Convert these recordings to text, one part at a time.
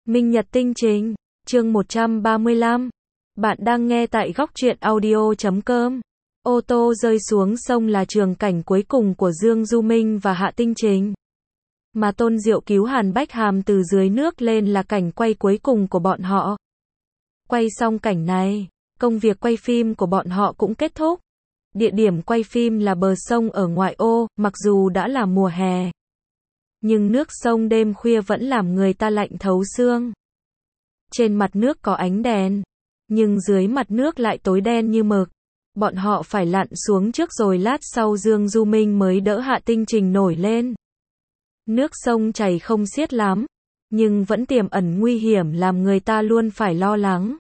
Minh Nhật Tinh Trình, chương 135. Bạn đang nghe tại góc truyện audio.com. Ô tô rơi xuống sông là trường cảnh cuối cùng của Dương Du Minh và Hạ Tinh Trình. Mà Tôn Diệu cứu Hàn Bách Hàm từ dưới nước lên là cảnh quay cuối cùng của bọn họ. Quay xong cảnh này, công việc quay phim của bọn họ cũng kết thúc. Địa điểm quay phim là bờ sông ở ngoại ô, mặc dù đã là mùa hè. Nhưng nước sông đêm khuya vẫn làm người ta lạnh thấu xương. Trên mặt nước có ánh đèn, nhưng dưới mặt nước lại tối đen như mực. Bọn họ phải lặn xuống trước rồi lát sau Dương Du Minh mới đỡ Hạ Tinh Trình nổi lên. Nước sông chảy không xiết lắm, nhưng vẫn tiềm ẩn nguy hiểm làm người ta luôn phải lo lắng.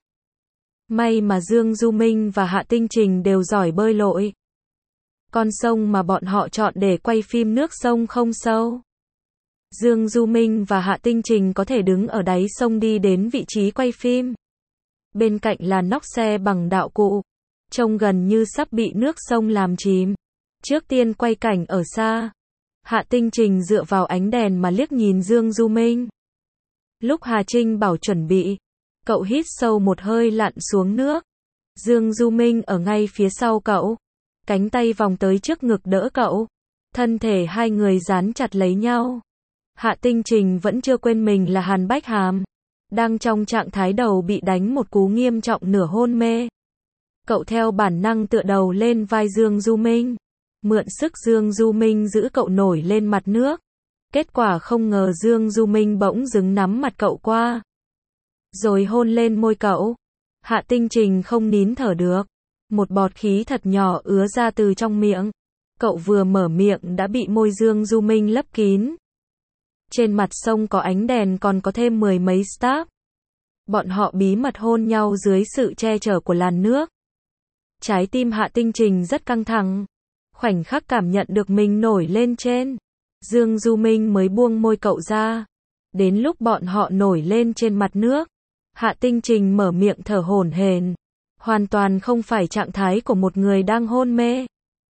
May mà Dương Du Minh và Hạ Tinh Trình đều giỏi bơi lội. Con sông mà bọn họ chọn để quay phim nước sông không sâu. Dương Du Minh và Hạ Tinh Trình có thể đứng ở đáy sông đi đến vị trí quay phim. Bên cạnh là nóc xe bằng đạo cụ, trông gần như sắp bị nước sông làm chìm. Trước tiên quay cảnh ở xa. Hạ Tinh Trình dựa vào ánh đèn mà liếc nhìn Dương Du Minh. Lúc Hà Trinh bảo chuẩn bị, cậu hít sâu một hơi lặn xuống nước. Dương Du Minh ở ngay phía sau cậu, cánh tay vòng tới trước ngực đỡ cậu. Thân thể hai người dán chặt lấy nhau. Hạ Tinh Trình vẫn chưa quên mình là Hàn Bách Hàm, đang trong trạng thái đầu bị đánh một cú nghiêm trọng nửa hôn mê. Cậu theo bản năng tựa đầu lên vai Dương Du Minh, mượn sức Dương Du Minh giữ cậu nổi lên mặt nước. Kết quả không ngờ Dương Du Minh bỗng dưng nắm mặt cậu qua, rồi hôn lên môi cậu. Hạ Tinh Trình không nín thở được, một bọt khí thật nhỏ ứa ra từ trong miệng. Cậu vừa mở miệng đã bị môi Dương Du Minh lấp kín. Trên mặt sông có ánh đèn còn có thêm mười mấy staff. Bọn họ bí mật hôn nhau dưới sự che chở của làn nước. Trái tim Hạ Tinh Trình rất căng thẳng. Khoảnh khắc cảm nhận được mình nổi lên trên, Dương Du Minh mới buông môi cậu ra. Đến lúc bọn họ nổi lên trên mặt nước, Hạ Tinh Trình mở miệng thở hổn hển, hoàn toàn không phải trạng thái của một người đang hôn mê.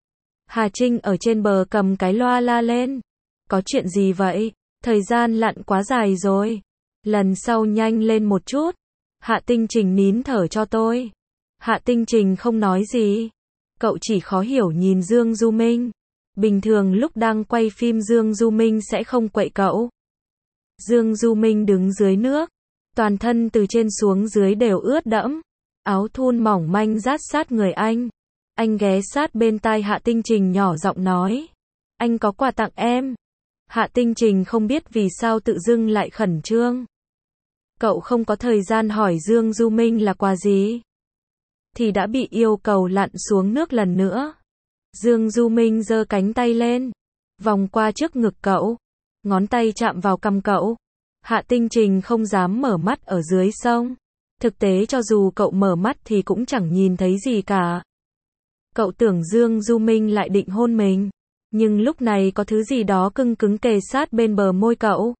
Hà Trinh ở trên bờ cầm cái loa la lên. Có chuyện gì vậy? Thời gian lặn quá dài rồi. Lần sau nhanh lên một chút. Hạ Tinh Trình nín thở cho tôi. Hạ Tinh Trình không nói gì. Cậu chỉ khó hiểu nhìn Dương Du Minh. Bình thường lúc đang quay phim Dương Du Minh sẽ không quậy cậu. Dương Du Minh đứng dưới nước. Toàn thân từ trên xuống dưới đều ướt đẫm. Áo thun mỏng manh rát sát người anh. Anh ghé sát bên tai Hạ Tinh Trình nhỏ giọng nói. Anh có quà tặng em. Hạ Tinh Trình không biết vì sao tự dưng lại khẩn trương. Cậu không có thời gian hỏi Dương Du Minh là quà gì, thì đã bị yêu cầu lặn xuống nước lần nữa. Dương Du Minh giơ cánh tay lên, vòng qua trước ngực cậu, ngón tay chạm vào cằm cậu. Hạ Tinh Trình không dám mở mắt ở dưới sông. Thực tế cho dù cậu mở mắt thì cũng chẳng nhìn thấy gì cả. Cậu tưởng Dương Du Minh lại định hôn mình. Nhưng lúc này có thứ gì đó cứng cứng kề sát bên bờ môi cậu.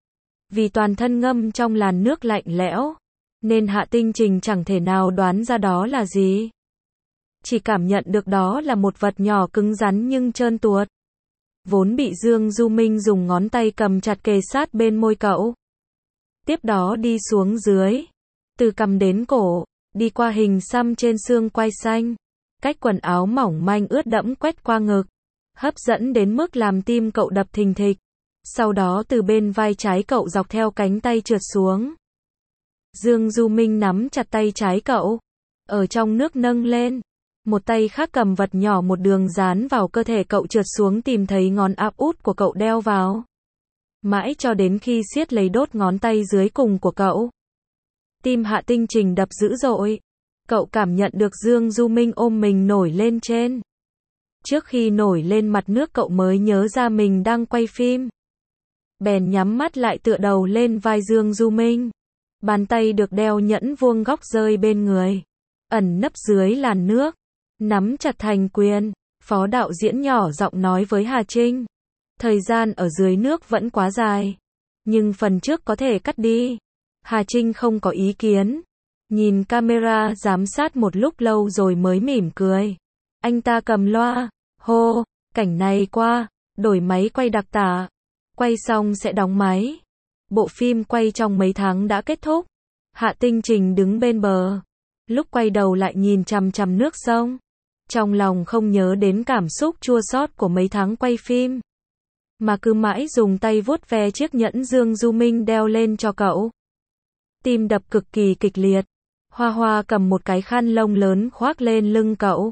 Vì toàn thân ngâm trong làn nước lạnh lẽo, nên Hạ Tinh Trình chẳng thể nào đoán ra đó là gì. Chỉ cảm nhận được đó là một vật nhỏ cứng rắn nhưng trơn tuột. Vốn bị Dương Du Minh dùng ngón tay cầm chặt kề sát bên môi cậu. Tiếp đó đi xuống dưới, từ cằm đến cổ, đi qua hình xăm trên xương quai xanh, cách quần áo mỏng manh ướt đẫm quét qua ngực. Hấp dẫn đến mức làm tim cậu đập thình thịch. Sau đó từ bên vai trái cậu dọc theo cánh tay trượt xuống. Dương Du Minh nắm chặt tay trái cậu, ở trong nước nâng lên. Một tay khác cầm vật nhỏ một đường dán vào cơ thể cậu trượt xuống tìm thấy ngón áp út của cậu đeo vào. Mãi cho đến khi siết lấy đốt ngón tay dưới cùng của cậu. Tim Hạ Tinh Trình đập dữ dội. Cậu cảm nhận được Dương Du Minh ôm mình nổi lên trên. Trước khi nổi lên mặt nước cậu mới nhớ ra mình đang quay phim. Bèn nhắm mắt lại tựa đầu lên vai Dương Du Minh. Bàn tay được đeo nhẫn vuông góc rơi bên người, ẩn nấp dưới làn nước, nắm chặt thành quyền. Phó đạo diễn nhỏ giọng nói với Hà Trinh. Thời gian ở dưới nước vẫn quá dài, nhưng phần trước có thể cắt đi. Hà Trinh không có ý kiến. Nhìn camera giám sát một lúc lâu rồi mới mỉm cười. Anh ta cầm loa. Hô, cảnh này qua, đổi máy quay đặc tả. Quay xong sẽ đóng máy. Bộ phim quay trong mấy tháng đã kết thúc. Hạ Tinh Trình đứng bên bờ. Lúc quay đầu lại nhìn chằm chằm nước sông. Trong lòng không nhớ đến cảm xúc chua xót của mấy tháng quay phim. Mà cứ mãi dùng tay vuốt ve chiếc nhẫn Dương Du Minh đeo lên cho cậu. Tim đập cực kỳ kịch liệt. Hoa Hoa cầm một cái khăn lông lớn khoác lên lưng cậu.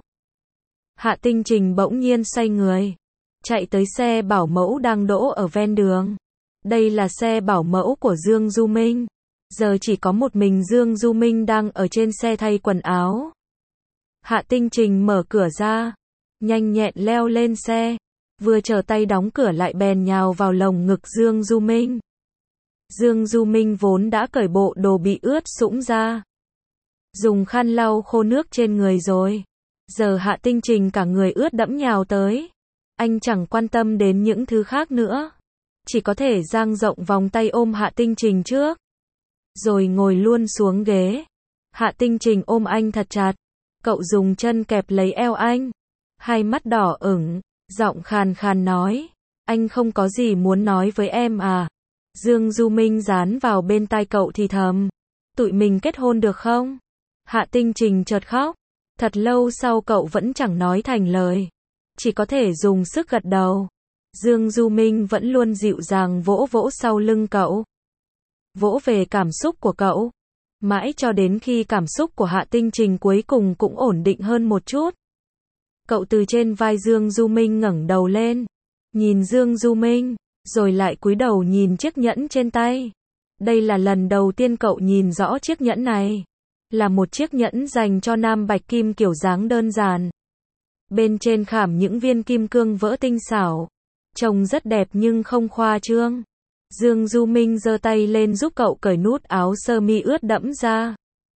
Hạ Tinh Trình bỗng nhiên xoay người. Chạy tới xe bảo mẫu đang đỗ ở ven đường. Đây là xe bảo mẫu của Dương Du Minh. Giờ chỉ có một mình Dương Du Minh đang ở trên xe thay quần áo. Hạ Tinh Trình mở cửa ra. Nhanh nhẹn leo lên xe. Vừa trở tay đóng cửa lại bèn nhào vào lồng ngực Dương Du Minh. Dương Du Minh vốn đã cởi bộ đồ bị ướt sũng ra. Dùng khăn lau khô nước trên người rồi. Giờ Hạ Tinh Trình cả người ướt đẫm nhào tới. Anh chẳng quan tâm đến những thứ khác nữa. Chỉ có thể dang rộng vòng tay ôm Hạ Tinh Trình trước. Rồi ngồi luôn xuống ghế. Hạ Tinh Trình ôm anh thật chặt. Cậu dùng chân kẹp lấy eo anh. Hai mắt đỏ ửng, giọng khàn khàn nói. Anh không có gì muốn nói với em à? Dương Du Minh dán vào bên tai cậu thì thầm. Tụi mình kết hôn được không? Hạ Tinh Trình chợt khóc. Thật lâu sau cậu vẫn chẳng nói thành lời. Chỉ có thể dùng sức gật đầu. Dương Du Minh vẫn luôn dịu dàng vỗ vỗ sau lưng cậu. Vỗ về cảm xúc của cậu. Mãi cho đến khi cảm xúc của Hạ Tinh Trình cuối cùng cũng ổn định hơn một chút. Cậu từ trên vai Dương Du Minh ngẩng đầu lên. Nhìn Dương Du Minh, rồi lại cúi đầu nhìn chiếc nhẫn trên tay. Đây là lần đầu tiên cậu nhìn rõ chiếc nhẫn này. Là một chiếc nhẫn dành cho nam bạch kim kiểu dáng đơn giản. Bên trên khảm những viên kim cương vỡ tinh xảo. Trông rất đẹp nhưng không khoa trương. Dương Du Minh giơ tay lên giúp cậu cởi nút áo sơ mi ướt đẫm ra.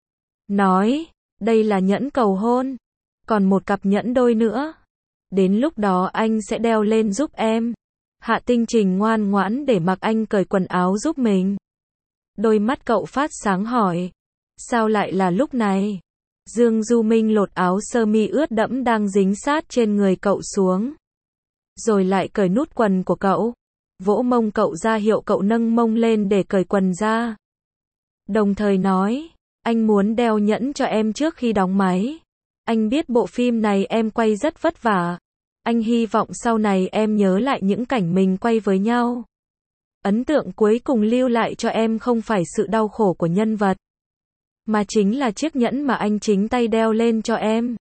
Nói, đây là nhẫn cầu hôn. Còn một cặp nhẫn đôi nữa. Đến lúc đó anh sẽ đeo lên giúp em. Hạ Tinh Trình ngoan ngoãn để mặc anh cởi quần áo giúp mình. Đôi mắt cậu phát sáng hỏi. Sao lại là lúc này? Dương Du Minh lột áo sơ mi ướt đẫm đang dính sát trên người cậu xuống. Rồi lại cởi nút quần của cậu. Vỗ mông cậu ra hiệu cậu nâng mông lên để cởi quần ra. Đồng thời nói, anh muốn đeo nhẫn cho em trước khi đóng máy. Anh biết bộ phim này em quay rất vất vả. Anh hy vọng sau này em nhớ lại những cảnh mình quay với nhau. Ấn tượng cuối cùng lưu lại cho em không phải sự đau khổ của nhân vật, mà chính là chiếc nhẫn mà anh chính tay đeo lên cho em.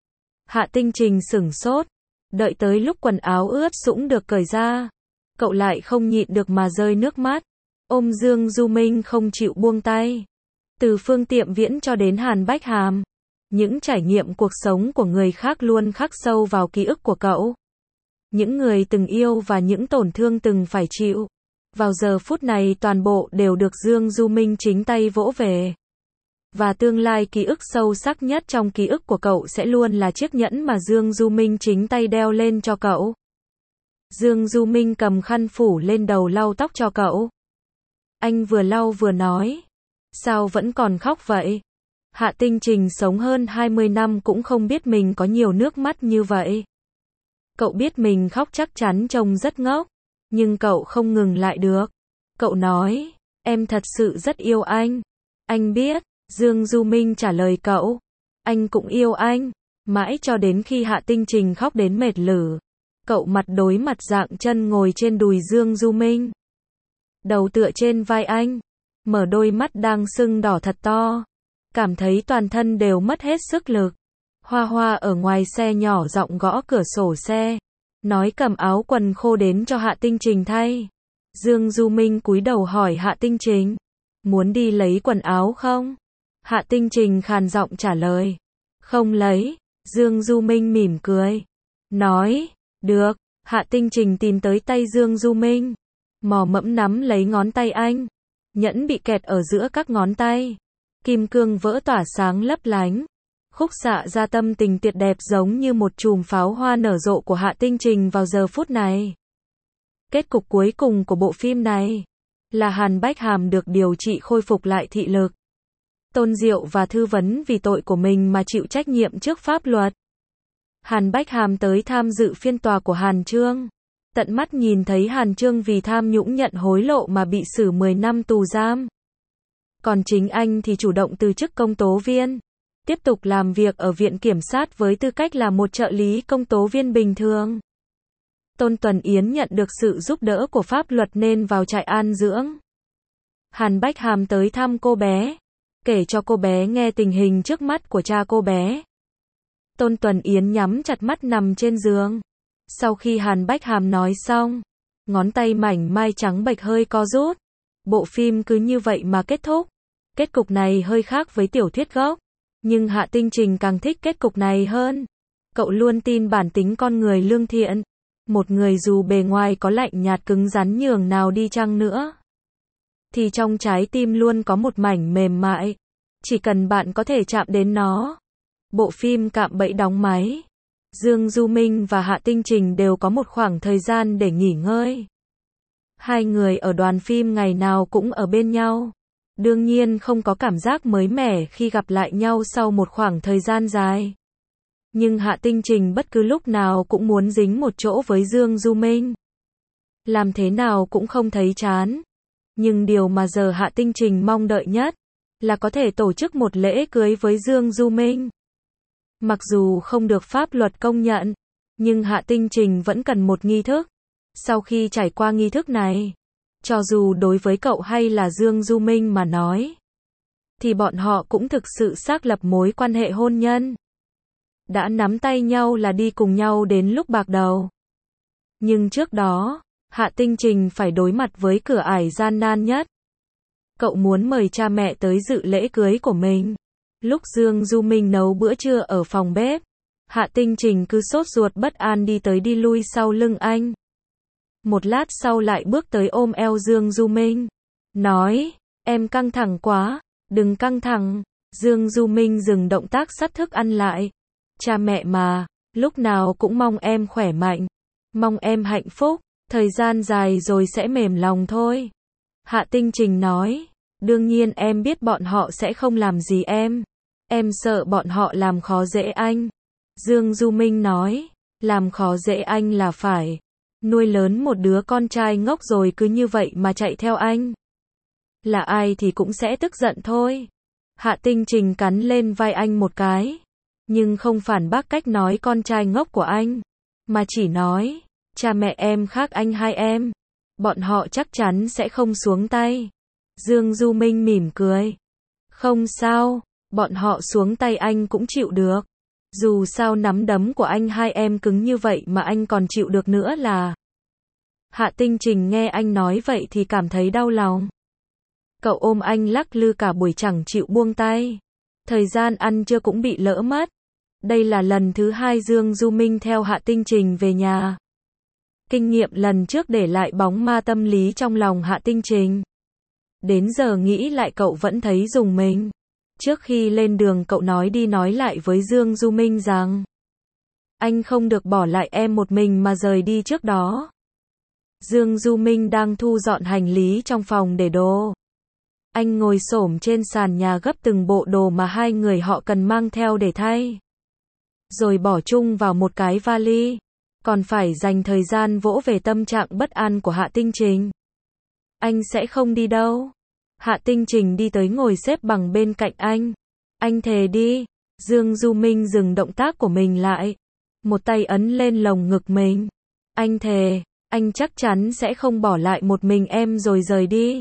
Hạ Tinh Trình sửng sốt. Đợi tới lúc quần áo ướt sũng được cởi ra. Cậu lại không nhịn được mà rơi nước mắt. Ôm Dương Du Minh không chịu buông tay. Từ Phương Tiệm Viễn cho đến Hàn Bách Hàm. Những trải nghiệm cuộc sống của người khác luôn khắc sâu vào ký ức của cậu. Những người từng yêu và những tổn thương từng phải chịu. Vào giờ phút này toàn bộ đều được Dương Du Minh chính tay vỗ về. Và tương lai ký ức sâu sắc nhất trong ký ức của cậu sẽ luôn là chiếc nhẫn mà Dương Du Minh chính tay đeo lên cho cậu. Dương Du Minh cầm khăn phủ lên đầu lau tóc cho cậu. Anh vừa lau vừa nói. Sao vẫn còn khóc vậy? Hạ Tinh Trình sống hơn 20 năm cũng không biết mình có nhiều nước mắt như vậy. Cậu biết mình khóc chắc chắn trông rất ngốc. Nhưng cậu không ngừng lại được. Cậu nói, em thật sự rất yêu anh. Anh biết. Dương Du Minh trả lời cậu. Anh cũng yêu anh. Mãi cho đến khi Hạ Tinh Trình khóc đến mệt lử. Cậu mặt đối mặt dạng chân ngồi trên đùi Dương Du Minh. Đầu tựa trên vai anh. Mở đôi mắt đang sưng đỏ thật to. Cảm thấy toàn thân đều mất hết sức lực. Hoa Hoa ở ngoài xe nhỏ giọng gõ cửa sổ xe. Nói cầm áo quần khô đến cho Hạ Tinh Trình thay. Dương Du Minh cúi đầu hỏi Hạ Tinh Trình. Muốn đi lấy quần áo không? Hạ Tinh Trình khàn giọng trả lời. Không lấy. Dương Du Minh mỉm cười. Nói. Được. Hạ Tinh Trình tìm tới tay Dương Du Minh. Mò mẫm nắm lấy ngón tay anh. Nhẫn bị kẹt ở giữa các ngón tay. Kim cương vỡ tỏa sáng lấp lánh. Khúc xạ ra tâm tình tuyệt đẹp giống như một chùm pháo hoa nở rộ của Hạ Tinh Trình vào giờ phút này. Kết cục cuối cùng của bộ phim này là Hàn Bách Hàm được điều trị khôi phục lại thị lực. Tôn Diệu và Thư Vấn vì tội của mình mà chịu trách nhiệm trước pháp luật. Hàn Bách Hàm tới tham dự phiên tòa của Hàn Trương. tận mắt nhìn thấy Hàn Chương vì tham nhũng nhận hối lộ mà bị xử 10 năm tù giam. Còn chính anh thì chủ động từ chức công tố viên, tiếp tục làm việc ở viện kiểm sát với tư cách là một trợ lý công tố viên bình thường. Tôn Tuấn Yến nhận được sự giúp đỡ của pháp luật nên vào trại an dưỡng. Hàn Bách Hàm tới thăm cô bé, kể cho cô bé nghe tình hình trước mắt của cha cô bé. Tôn Tuấn Yến nhắm chặt mắt nằm trên giường. Sau khi Hàn Bách Hàm nói xong, ngón tay mảnh mai trắng bệch hơi co rút. Bộ phim cứ như vậy mà kết thúc. Kết cục này hơi khác với tiểu thuyết gốc, nhưng Hạ Tinh Trình càng thích kết cục này hơn. Cậu luôn tin bản tính con người lương thiện. Một người dù bề ngoài có lạnh nhạt cứng rắn nhường nào đi chăng nữa, thì trong trái tim luôn có một mảnh mềm mại. Chỉ cần bạn có thể chạm đến nó. Bộ phim cạm bẫy đóng máy. Dương Du Minh và Hạ Tinh Trình đều có một khoảng thời gian để nghỉ ngơi. Hai người ở đoàn phim ngày nào cũng ở bên nhau. Đương nhiên không có cảm giác mới mẻ khi gặp lại nhau sau một khoảng thời gian dài. Nhưng Hạ Tinh Trình bất cứ lúc nào cũng muốn dính một chỗ với Dương Du Minh. Làm thế nào cũng không thấy chán. Nhưng điều mà giờ Hạ Tinh Trình mong đợi nhất là có thể tổ chức một lễ cưới với Dương Du Minh. Mặc dù không được pháp luật công nhận, nhưng Hạ Tinh Trình vẫn cần một nghi thức. Sau khi trải qua nghi thức này, cho dù đối với cậu hay là Dương Du Minh mà nói, thì bọn họ cũng thực sự xác lập mối quan hệ hôn nhân. Đã nắm tay nhau là đi cùng nhau đến lúc bạc đầu. Nhưng trước đó, Hạ Tinh Trình phải đối mặt với cửa ải gian nan nhất. Cậu muốn mời cha mẹ tới dự lễ cưới của mình. Lúc Dương Du Minh nấu bữa trưa ở phòng bếp, Hạ Tinh Trình cứ sốt ruột bất an đi tới đi lui sau lưng anh. Một lát sau lại bước tới ôm eo Dương Du Minh, nói, em căng thẳng quá, đừng căng thẳng. Dương Du Minh dừng động tác xắt thức ăn lại. Cha mẹ mà, lúc nào cũng mong em khỏe mạnh, mong em hạnh phúc, thời gian dài rồi sẽ mềm lòng thôi. Hạ Tinh Trình nói, đương nhiên em biết bọn họ sẽ không làm gì em sợ bọn họ làm khó dễ anh. Dương Du Minh nói, làm khó dễ anh là phải nuôi lớn một đứa con trai ngốc rồi cứ như vậy mà chạy theo anh. Là ai thì cũng sẽ tức giận thôi. Hạ Tinh Trình cắn lên vai anh một cái, nhưng không phản bác cách nói con trai ngốc của anh, mà chỉ nói, cha mẹ em khác anh hai em, bọn họ chắc chắn sẽ không xuống tay. Dương Du Minh mỉm cười, không sao, bọn họ xuống tay anh cũng chịu được. Dù sao nắm đấm của anh hai em cứng như vậy mà anh còn chịu được nữa là. Hạ Tinh Trình nghe anh nói vậy thì cảm thấy đau lòng. Cậu ôm anh lắc lư cả buổi chẳng chịu buông tay. Thời gian ăn trưa cũng bị lỡ mất. Đây là lần thứ hai Dương Du Minh theo Hạ Tinh Trình về nhà. Kinh nghiệm lần trước để lại bóng ma tâm lý trong lòng Hạ Tinh Trình. Đến giờ nghĩ lại cậu vẫn thấy rùng mình. Trước khi lên đường cậu nói đi nói lại với Dương Du Minh rằng, anh không được bỏ lại em một mình mà rời đi trước đó. Dương Du Minh đang thu dọn hành lý trong phòng để đồ. Anh ngồi xổm trên sàn nhà gấp từng bộ đồ mà hai người họ cần mang theo để thay. Rồi bỏ chung vào một cái vali. Còn phải dành thời gian vỗ về tâm trạng bất an của Hạ Tinh Trình. Anh sẽ không đi đâu. Hạ Tinh Trình đi tới ngồi xếp bằng bên cạnh anh. Anh thề đi. Dương Du Minh dừng động tác của mình lại. Một tay ấn lên lồng ngực mình. Anh thề, anh chắc chắn sẽ không bỏ lại một mình em rồi rời đi.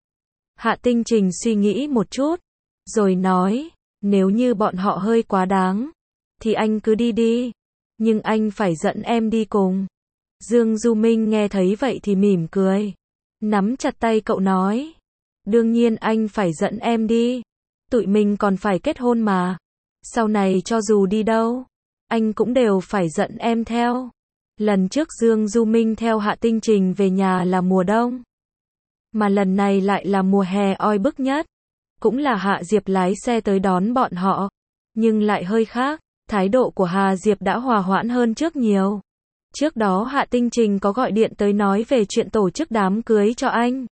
Hạ Tinh Trình suy nghĩ một chút, rồi nói, nếu như bọn họ hơi quá đáng, thì anh cứ đi đi. Nhưng anh phải dẫn em đi cùng. Dương Du Minh nghe thấy vậy thì mỉm cười. Nắm chặt tay cậu nói. Đương nhiên anh phải dẫn em đi. Tụi mình còn phải kết hôn mà. Sau này cho dù đi đâu, anh cũng đều phải dẫn em theo. Lần trước Dương Du Minh theo Hạ Tinh Trình về nhà là mùa đông. Mà lần này lại là mùa hè oi bức nhất. Cũng là Hạ Diệp lái xe tới đón bọn họ. Nhưng lại hơi khác. Thái độ của Hà Diệp đã hòa hoãn hơn trước nhiều. Trước đó Hạ Tinh Trình có gọi điện tới nói về chuyện tổ chức đám cưới cho anh.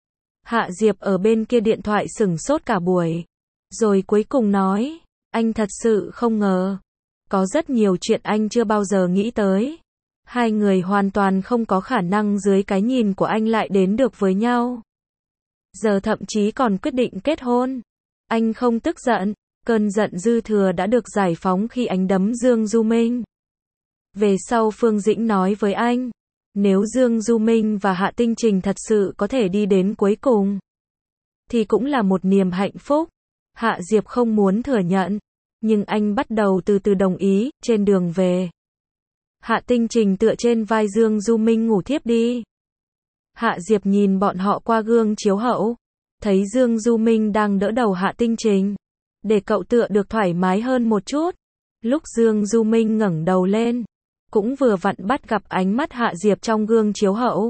Hạ Diệp ở bên kia điện thoại sửng sốt cả buổi. Rồi cuối cùng nói, anh thật sự không ngờ. Có rất nhiều chuyện anh chưa bao giờ nghĩ tới. Hai người hoàn toàn không có khả năng dưới cái nhìn của anh lại đến được với nhau. Giờ thậm chí còn quyết định kết hôn. Anh không tức giận, cơn giận dư thừa đã được giải phóng khi anh đấm Dương Du Minh. Về sau Phương Dĩnh nói với anh, nếu Dương Du Minh và Hạ Tinh Trình thật sự có thể đi đến cuối cùng, thì cũng là một niềm hạnh phúc. Hạ Diệp không muốn thừa nhận, nhưng anh bắt đầu từ từ đồng ý. Trên đường về, Hạ Tinh Trình tựa trên vai Dương Du Minh ngủ thiếp đi. Hạ Diệp nhìn bọn họ qua gương chiếu hậu, thấy Dương Du Minh đang đỡ đầu Hạ Tinh Trình, để cậu tựa được thoải mái hơn một chút. Lúc Dương Du Minh ngẩng đầu lên, cũng vừa vặn bắt gặp ánh mắt Hạ Diệp trong gương chiếu hậu.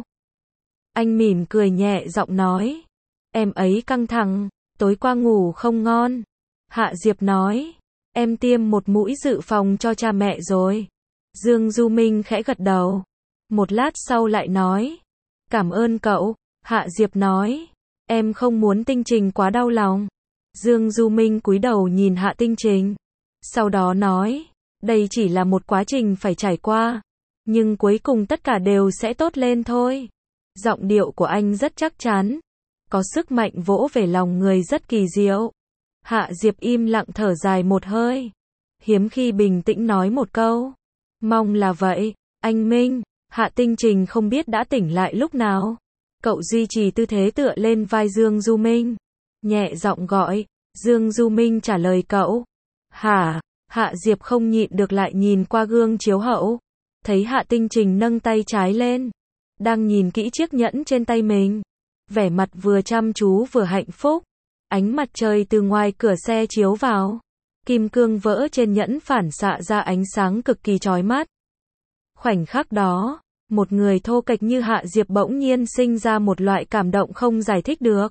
Anh mỉm cười nhẹ giọng nói, em ấy căng thẳng, tối qua ngủ không ngon. Hạ Diệp nói, em tiêm một mũi dự phòng cho cha mẹ rồi. Dương Du Minh khẽ gật đầu. Một lát sau lại nói, cảm ơn cậu. Hạ Diệp nói, em không muốn Tinh Trình quá đau lòng. Dương Du Minh cúi đầu nhìn Hạ Tinh Trình. Sau đó nói, đây chỉ là một quá trình phải trải qua. Nhưng cuối cùng tất cả đều sẽ tốt lên thôi. Giọng điệu của anh rất chắc chắn. Có sức mạnh vỗ về lòng người rất kỳ diệu. Hạ Diệp im lặng thở dài một hơi. Hiếm khi bình tĩnh nói một câu. Mong là vậy, anh Minh. Hạ Tinh Trình không biết đã tỉnh lại lúc nào. Cậu duy trì tư thế tựa lên vai Dương Du Minh. Nhẹ giọng gọi. Dương Du Minh trả lời cậu. Hả? Hạ Diệp không nhịn được lại nhìn qua gương chiếu hậu. Thấy Hạ Tinh Trình nâng tay trái lên. Đang nhìn kỹ chiếc nhẫn trên tay mình. Vẻ mặt vừa chăm chú vừa hạnh phúc. Ánh mặt trời từ ngoài cửa xe chiếu vào. Kim cương vỡ trên nhẫn phản xạ ra ánh sáng cực kỳ chói mắt. Khoảnh khắc đó, một người thô kệch như Hạ Diệp bỗng nhiên sinh ra một loại cảm động không giải thích được.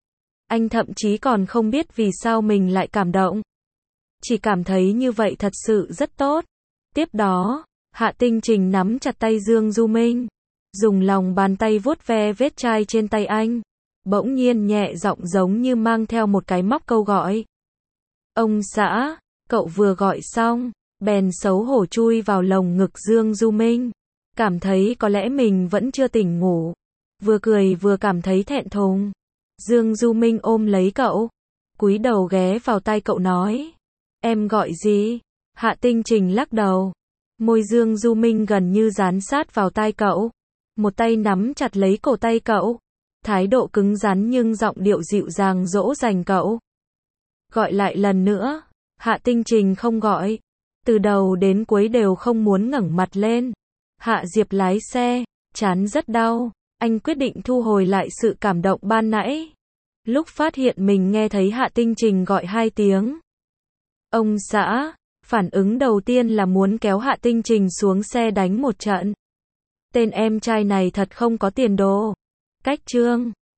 Anh thậm chí còn không biết vì sao mình lại cảm động. Chỉ cảm thấy như vậy thật sự rất tốt. Tiếp đó, Hạ Tinh Trình nắm chặt tay Dương Du Minh, dùng lòng bàn tay vuốt ve vết chai trên tay anh. Bỗng nhiên nhẹ giọng giống như mang theo một cái móc câu gọi. Ông xã, cậu vừa gọi xong, bèn xấu hổ chui vào lồng ngực Dương Du Minh. Cảm thấy có lẽ mình vẫn chưa tỉnh ngủ. Vừa cười vừa cảm thấy thẹn thùng. Dương Du Minh ôm lấy cậu, cúi đầu ghé vào tai cậu nói. Em gọi gì? Hạ Tinh Trình lắc đầu. Môi Dương Du Minh gần như dán sát vào tai cậu. Một tay nắm chặt lấy cổ tay cậu. Thái độ cứng rắn nhưng giọng điệu dịu dàng dỗ dành cậu. Gọi lại lần nữa. Hạ Tinh Trình không gọi. Từ đầu đến cuối đều không muốn ngẩng mặt lên. Hạ Diệp lái xe, trán rất đau. Anh quyết định thu hồi lại sự cảm động ban nãy. Lúc phát hiện mình nghe thấy Hạ Tinh Trình gọi 2 tiếng. Ông xã, phản ứng đầu tiên là muốn kéo Hạ Tinh Trình xuống xe đánh một trận. Tên em trai này thật không có tiền đồ. Cách chương